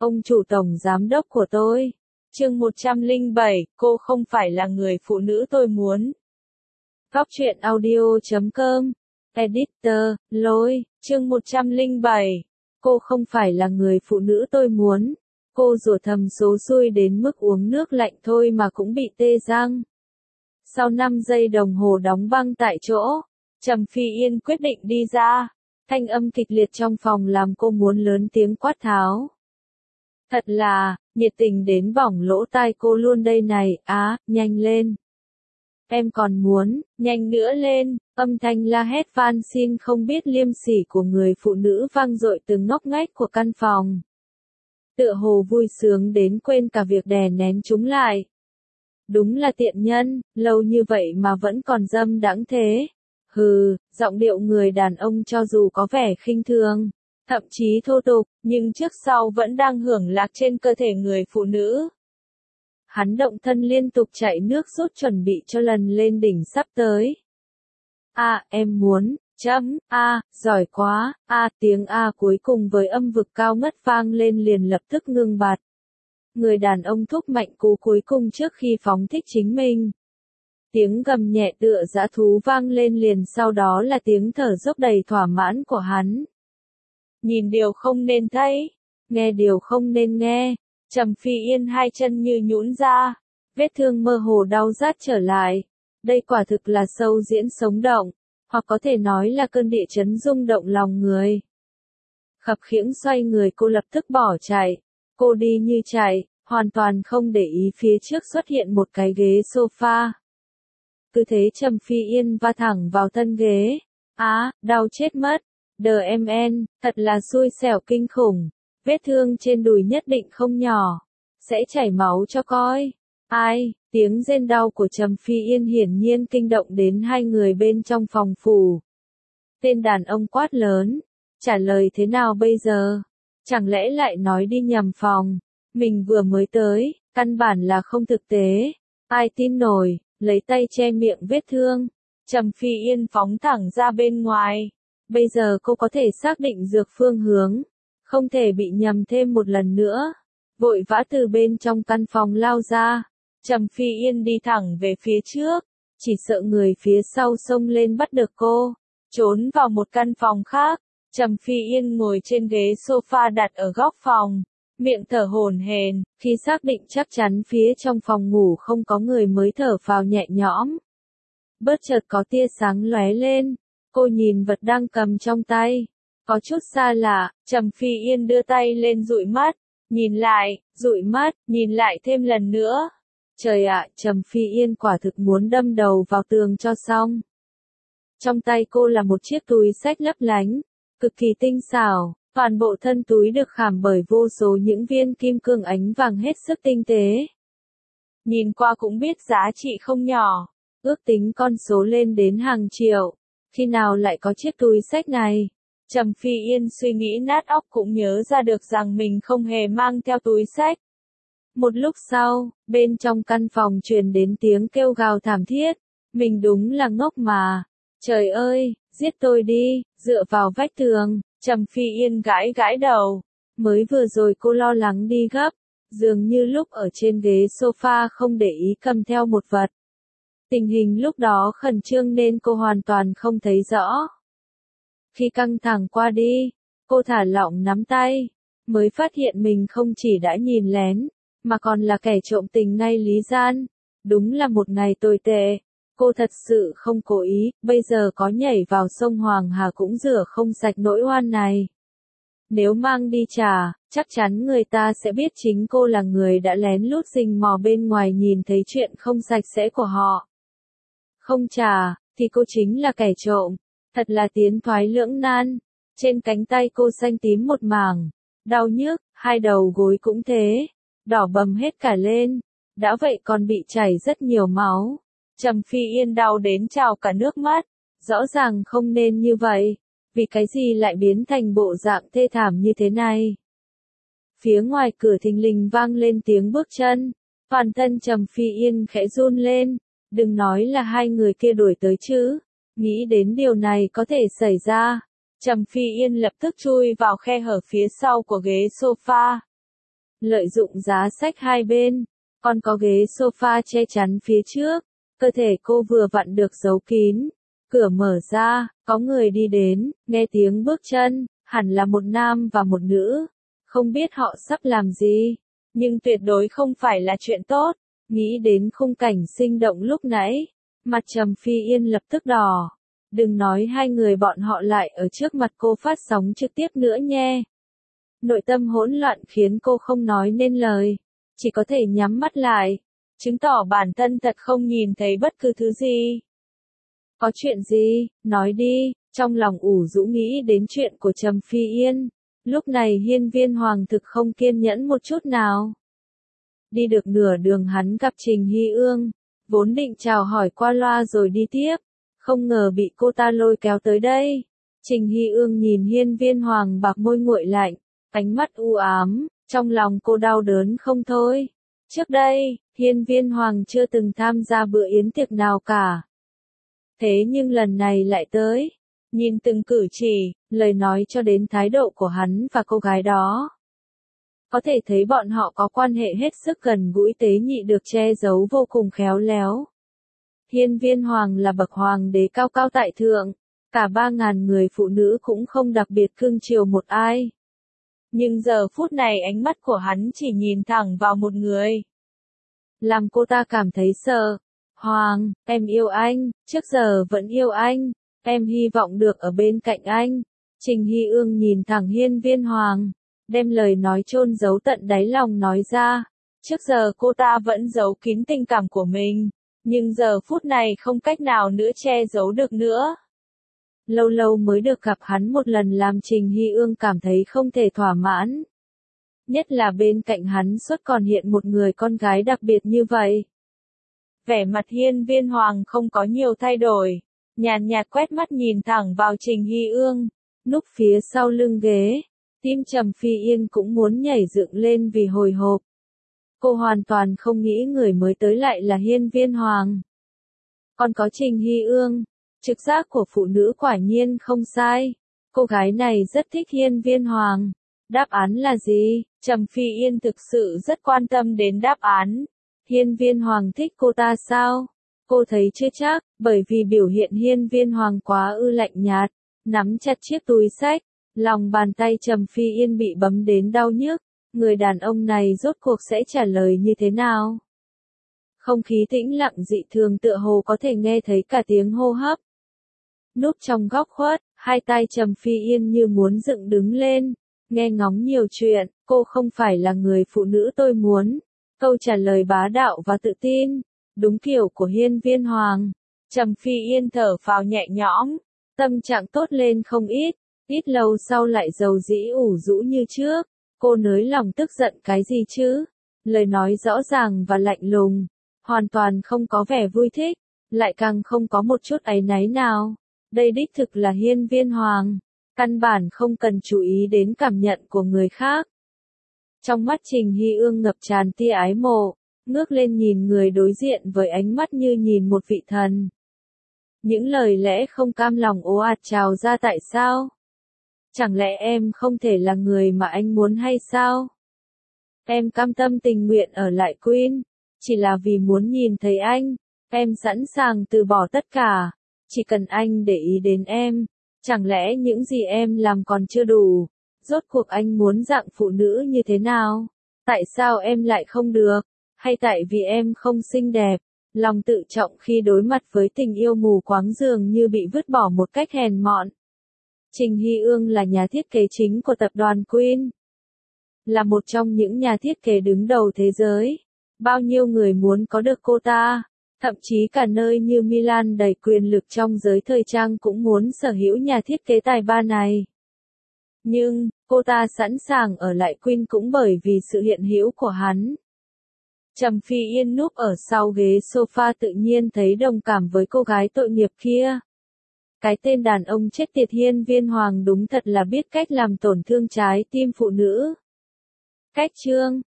Ông chủ tổng giám đốc của tôi. Chương 107, cô không phải là người phụ nữ tôi muốn. Góc truyện audio.com. Editor, Lôi, chương 107. Cô không phải là người phụ nữ tôi muốn. Cô rủa thầm số xui đến mức uống nước lạnh thôi mà cũng bị tê răng. Sau 5 giây đồng hồ đóng băng tại chỗ, Trầm Phi Yên quyết định đi ra. Thanh âm kịch liệt trong phòng làm cô muốn lớn tiếng quát tháo. Thật là, nhiệt tình đến bỏng lỗ tai cô luôn đây này, nhanh lên. Em còn muốn, nhanh nữa lên, âm thanh la hét van xin không biết liêm sỉ của người phụ nữ vang dội từ ngóc ngách của căn phòng. Tựa hồ vui sướng đến quên cả việc đè nén chúng lại. Đúng là tiện nhân, lâu như vậy mà vẫn còn dâm đãng thế. Hừ, giọng điệu người đàn ông cho dù có vẻ khinh thường, thậm chí thô tục, nhưng trước sau vẫn đang hưởng lạc trên cơ thể người phụ nữ. Hắn động thân liên tục chạy nước rút chuẩn bị cho lần lên đỉnh sắp tới. Em muốn, giỏi quá, tiếng cuối cùng với âm vực cao ngất vang lên liền lập tức ngưng bặt. Người đàn ông thúc mạnh cú cuối cùng trước khi phóng thích chính mình. Tiếng gầm nhẹ tựa dã thú vang lên liền sau đó là tiếng thở dốc đầy thỏa mãn của hắn. Nhìn điều không nên thấy, nghe điều không nên nghe, Trầm Phi Yên hai chân như nhũn ra, vết thương mơ hồ đau rát trở lại. Đây quả thực là show diễn sống động, hoặc có thể nói là cơn địa chấn rung động lòng người. Khập khiễng xoay người cô lập tức bỏ chạy, cô đi như chạy, hoàn toàn không để ý phía trước xuất hiện một cái ghế sofa. Cứ thế Trầm Phi Yên va thẳng vào thân ghế. Đau chết mất. DMN, thật là xui xẻo kinh khủng. Vết thương trên đùi nhất định không nhỏ. Sẽ chảy máu cho coi. Tiếng rên đau của Trầm Phi Yên hiển nhiên kinh động đến hai người bên trong phòng phủ. Tên đàn ông quát lớn. Trả lời thế nào bây giờ? Chẳng lẽ lại nói đi nhầm phòng? Mình vừa mới tới, căn bản là không thực tế. Ai tin nổi, lấy tay che miệng vết thương. Trầm Phi Yên phóng thẳng ra bên ngoài. Bây giờ cô có thể xác định dược phương hướng. Không thể bị nhầm thêm một lần nữa. Vội vã từ bên trong căn phòng lao ra. Trầm Phi Yên đi thẳng về phía trước. Chỉ sợ người phía sau xông lên bắt được cô. Trốn vào một căn phòng khác. Trầm Phi Yên ngồi trên ghế sofa đặt ở góc phòng. Miệng thở hổn hển, khi xác định chắc chắn phía trong phòng ngủ không có người mới thở phào nhẹ nhõm. Bất chợt có tia sáng lóe lên, cô nhìn vật đang cầm trong tay. Có chút xa lạ, Trầm Phi Yên đưa tay lên dụi mắt, nhìn lại, dụi mắt, nhìn lại thêm lần nữa. Trời ạ, Trầm Phi Yên quả thực muốn đâm đầu vào tường cho xong. Trong tay cô là một chiếc túi xách lấp lánh, cực kỳ tinh xảo. Toàn bộ thân túi được khảm bởi vô số những viên kim cương ánh vàng hết sức tinh tế. Nhìn qua cũng biết giá trị không nhỏ, ước tính con số lên đến hàng triệu. Khi nào lại có chiếc túi xách này? Trầm Phi Yên suy nghĩ nát óc cũng nhớ ra được rằng mình không hề mang theo túi xách. Một lúc sau, bên trong căn phòng truyền đến tiếng kêu gào thảm thiết. Mình đúng là ngốc mà. Trời ơi, giết tôi đi, dựa vào vách tường. Trầm Phi Yên gãi gãi đầu. Mới vừa rồi cô lo lắng đi gấp, dường như lúc ở trên ghế sofa không để ý cầm theo một vật. Tình hình lúc đó khẩn trương nên cô hoàn toàn không thấy rõ. Khi căng thẳng qua đi, cô thả lỏng nắm tay, mới phát hiện mình không chỉ đã nhìn lén, mà còn là kẻ trộm tình ngay lý gian. Đúng là một ngày tồi tệ. Cô thật sự không cố ý, bây giờ có nhảy vào sông Hoàng Hà cũng rửa không sạch nỗi oan này. Nếu mang đi trả, chắc chắn người ta sẽ biết chính cô là người đã lén lút rình mò bên ngoài nhìn thấy chuyện không sạch sẽ của họ. Không trả, thì cô chính là kẻ trộm. Thật là tiến thoái lưỡng nan. Trên cánh tay cô xanh tím một mảng, đau nhức, hai đầu gối cũng thế, đỏ bầm hết cả lên. Đã vậy còn bị chảy rất nhiều máu. Trầm Phi Yên đau đến trào cả nước mắt. Rõ ràng không nên như vậy. Vì cái gì lại biến thành bộ dạng thê thảm như thế này? Phía ngoài cửa thình lình vang lên tiếng bước chân. Toàn thân Trầm Phi Yên khẽ run lên. Đừng nói là hai người kia đuổi tới chứ. Nghĩ đến điều này có thể xảy ra. Trầm Phi Yên lập tức chui vào khe hở phía sau của ghế sofa. lợi dụng giá sách hai bên, còn có ghế sofa che chắn phía trước, cơ thể cô vừa vặn được giấu kín. Cửa mở ra, có người đi đến, nghe tiếng bước chân, hẳn là một nam và một nữ. Không biết họ sắp làm gì, nhưng tuyệt đối không phải là chuyện tốt. Nghĩ đến khung cảnh sinh động lúc nãy, mặt Trầm Phi Yên lập tức đỏ. Đừng nói hai người bọn họ lại ở trước mặt cô phát sóng trực tiếp nữa nhé. Nội tâm hỗn loạn khiến cô không nói nên lời, chỉ có thể nhắm mắt lại, chứng tỏ bản thân thật không nhìn thấy bất cứ thứ gì. Có chuyện gì, nói đi, trong lòng ủ rũ nghĩ đến chuyện của Trầm Phi Yên. Lúc này Hiên Viên Hoàng thực không kiên nhẫn một chút nào. Đi được nửa đường hắn gặp Trình Hy Ương, vốn định chào hỏi qua loa rồi đi tiếp, không ngờ bị cô ta lôi kéo tới đây. Trình Hy Ương nhìn Hiên Viên Hoàng bạc môi nguội lạnh, ánh mắt u ám, trong lòng cô đau đớn không thôi. Trước đây, Hiên Viên Hoàng chưa từng tham gia bữa yến tiệc nào cả. Thế nhưng lần này lại tới, nhìn từng cử chỉ, lời nói cho đến thái độ của hắn và cô gái đó. Có thể thấy bọn họ có quan hệ hết sức gần gũi tế nhị được che giấu vô cùng khéo léo. Hiên Viên Hoàng là bậc hoàng đế cao cao tại thượng, cả 3.000 người phụ nữ cũng không đặc biệt cưng chiều một ai. Nhưng giờ phút này ánh mắt của hắn chỉ nhìn thẳng vào một người. Làm cô ta cảm thấy sợ. Hoàng, em yêu anh, trước giờ vẫn yêu anh, em hy vọng được ở bên cạnh anh. Trình Hy Ương nhìn thẳng Hiên Viên Hoàng, đem lời nói chôn giấu tận đáy lòng nói ra. Trước giờ cô ta vẫn giấu kín tình cảm của mình, nhưng giờ phút này không cách nào nữa che giấu được nữa. Lâu lâu mới được gặp hắn một lần làm Trình Hy Ương cảm thấy không thể thỏa mãn. Nhất là bên cạnh hắn suốt còn hiện một người con gái đặc biệt như vậy. Vẻ mặt Hiên Viên Hoàng không có nhiều thay đổi, nhàn nhạt quét mắt nhìn thẳng vào Trình Hy Ương, núp phía sau lưng ghế, tim Trầm Phi Yên cũng muốn nhảy dựng lên vì hồi hộp. Cô hoàn toàn không nghĩ người mới tới lại là Hiên Viên Hoàng. Còn có Trình Hy Ương, trực giác của phụ nữ quả nhiên không sai, cô gái này rất thích Hiên Viên Hoàng. Đáp án là gì? Trầm Phi Yên thực sự rất quan tâm đến đáp án. Hiên Viên Hoàng thích cô ta sao? Cô thấy chưa chắc, bởi vì biểu hiện Hiên Viên Hoàng quá lạnh nhạt, nắm chặt chiếc túi xách, lòng bàn tay Trầm Phi Yên bị bấm đến đau nhức. Người đàn ông này rốt cuộc sẽ trả lời như thế nào? Không khí tĩnh lặng dị thường tựa hồ có thể nghe thấy cả tiếng hô hấp. Núp trong góc khuất, hai tay Trầm Phi Yên như muốn dựng đứng lên, nghe ngóng nhiều chuyện, cô không phải là người phụ nữ tôi muốn. Câu trả lời bá đạo và tự tin, đúng kiểu của Hiên Viên Hoàng. Trầm Phi Yên thở phào nhẹ nhõm, tâm trạng tốt lên không ít, ít lâu sau lại dầu dĩ ủ rũ như trước. Cô nới lòng tức giận cái gì chứ? Lời nói rõ ràng và lạnh lùng, hoàn toàn không có vẻ vui thích, lại càng không có một chút áy náy nào. Đây đích thực là Hiên Viên Hoàng, căn bản không cần chú ý đến cảm nhận của người khác. Trong mắt Trình Hy Ương ngập tràn tia ái mộ, ngước lên nhìn người đối diện với ánh mắt như nhìn một vị thần. Những lời lẽ không cam lòng ồ ạt trào ra tại sao? Chẳng lẽ em không thể là người mà anh muốn hay sao? Em cam tâm tình nguyện ở lại Queen, chỉ là vì muốn nhìn thấy anh, em sẵn sàng từ bỏ tất cả, chỉ cần anh để ý đến em. Chẳng lẽ những gì em làm còn chưa đủ? Rốt cuộc anh muốn dạng phụ nữ như thế nào? Tại sao em lại không được? Hay tại vì em không xinh đẹp? Lòng tự trọng khi đối mặt với tình yêu mù quáng dường như bị vứt bỏ một cách hèn mọn. Trình Hy Ương là nhà thiết kế chính của tập đoàn Queen. Là một trong những nhà thiết kế đứng đầu thế giới. Bao nhiêu người muốn có được cô ta. Thậm chí cả nơi như Milan đầy quyền lực trong giới thời trang cũng muốn sở hữu nhà thiết kế tài ba này. Nhưng, cô ta sẵn sàng ở lại Queen cũng bởi vì sự hiện hữu của hắn. Trầm Phi Yên núp ở sau ghế sofa tự nhiên thấy đồng cảm với cô gái tội nghiệp kia. Cái tên đàn ông chết tiệt Hiên Viên Hoàng đúng thật là biết cách làm tổn thương trái tim phụ nữ. Cách chương